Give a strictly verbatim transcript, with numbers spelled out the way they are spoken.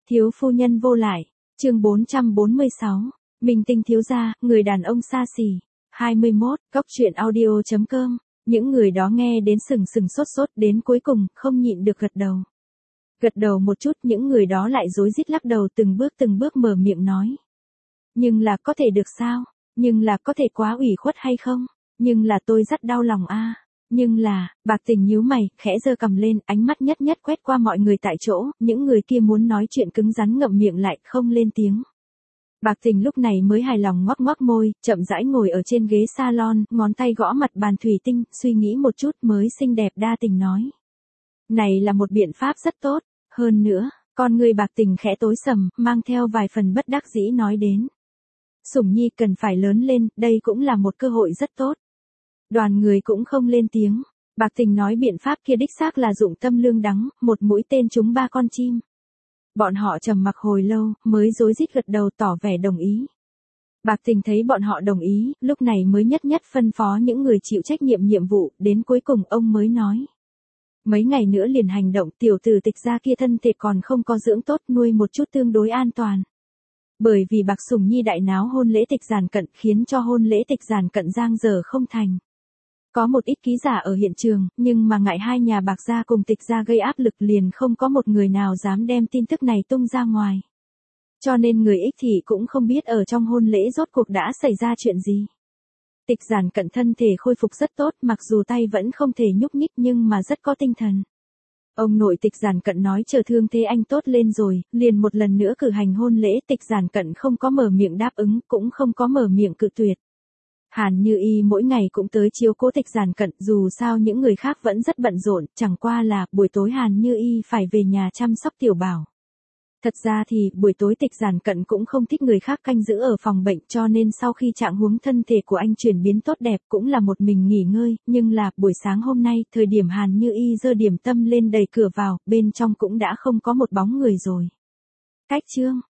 Thiếu phu nhân vô lại, chương bốn trăm bốn mươi sáu, Minh tinh thiếu gia, người đàn ông xa xỉ. hai mươi mốt, Cóc truyện audio chấm com, những người đó nghe đến sừng sừng sốt sốt đến cuối cùng, không nhịn được gật đầu. Gật đầu một chút, những người đó lại rối rít lắc đầu từng bước từng bước mở miệng nói. Nhưng là có thể được sao? Nhưng là có thể quá ủy khuất hay không? Nhưng là tôi rất đau lòng a. Nhưng là, Bạc Tình nhíu mày, khẽ giơ cầm lên, ánh mắt nhất nhất quét qua mọi người tại chỗ, những người kia muốn nói chuyện cứng rắn ngậm miệng lại, không lên tiếng. Bạc Tình lúc này mới hài lòng ngoắc ngoắc môi, chậm rãi ngồi ở trên ghế salon, ngón tay gõ mặt bàn thủy tinh, suy nghĩ một chút mới xinh đẹp đa tình nói. Này là một biện pháp rất tốt, hơn nữa, con người Bạc Tình khẽ tối sầm, mang theo vài phần bất đắc dĩ nói đến. Sủng Nhi cần phải lớn lên, đây cũng là một cơ hội rất tốt. Đoàn người cũng không lên tiếng. Bạc Tình nói biện pháp kia đích xác là dụng tâm lương đắng, một mũi tên trúng ba con chim. Bọn họ trầm mặc hồi lâu, mới rối rít gật đầu tỏ vẻ đồng ý. Bạc Tình thấy bọn họ đồng ý, lúc này mới nhất nhất phân phó những người chịu trách nhiệm nhiệm vụ, đến cuối cùng ông mới nói. Mấy ngày nữa liền hành động, tiểu tử Tịch gia kia thân thể còn không có dưỡng tốt, nuôi một chút tương đối an toàn. Bởi vì Bạc Sủng Nhi đại náo hôn lễ Tịch Giản Cận khiến cho hôn lễ Tịch Giản Cận giang dở không thành. Có một ít ký giả ở hiện trường, nhưng mà ngại hai nhà Bạc gia cùng Tịch gia gây áp lực liền không có một người nào dám đem tin tức này tung ra ngoài. Cho nên người ích thì cũng không biết ở trong hôn lễ rốt cuộc đã xảy ra chuyện gì. Tịch Giản Cận thân thể khôi phục rất tốt, mặc dù tay vẫn không thể nhúc nhích nhưng mà rất có tinh thần. Ông nội Tịch Giản Cận nói chờ thương thế anh tốt lên rồi, liền một lần nữa cử hành hôn lễ. Tịch Giản Cận không có mở miệng đáp ứng, cũng không có mở miệng cự tuyệt. Hàn Như Y mỗi ngày cũng tới chiếu cố Tịch Giản Cận, dù sao những người khác vẫn rất bận rộn, chẳng qua là buổi tối Hàn Như Y phải về nhà chăm sóc tiểu bảo. Thật ra thì buổi tối Tịch Giản Cận cũng không thích người khác canh giữ ở phòng bệnh, cho nên sau khi trạng huống thân thể của anh chuyển biến tốt đẹp cũng là một mình nghỉ ngơi, nhưng là buổi sáng hôm nay, thời điểm Hàn Như Y giơ điểm tâm lên đẩy cửa vào, bên trong cũng đã không có một bóng người rồi. Cách chương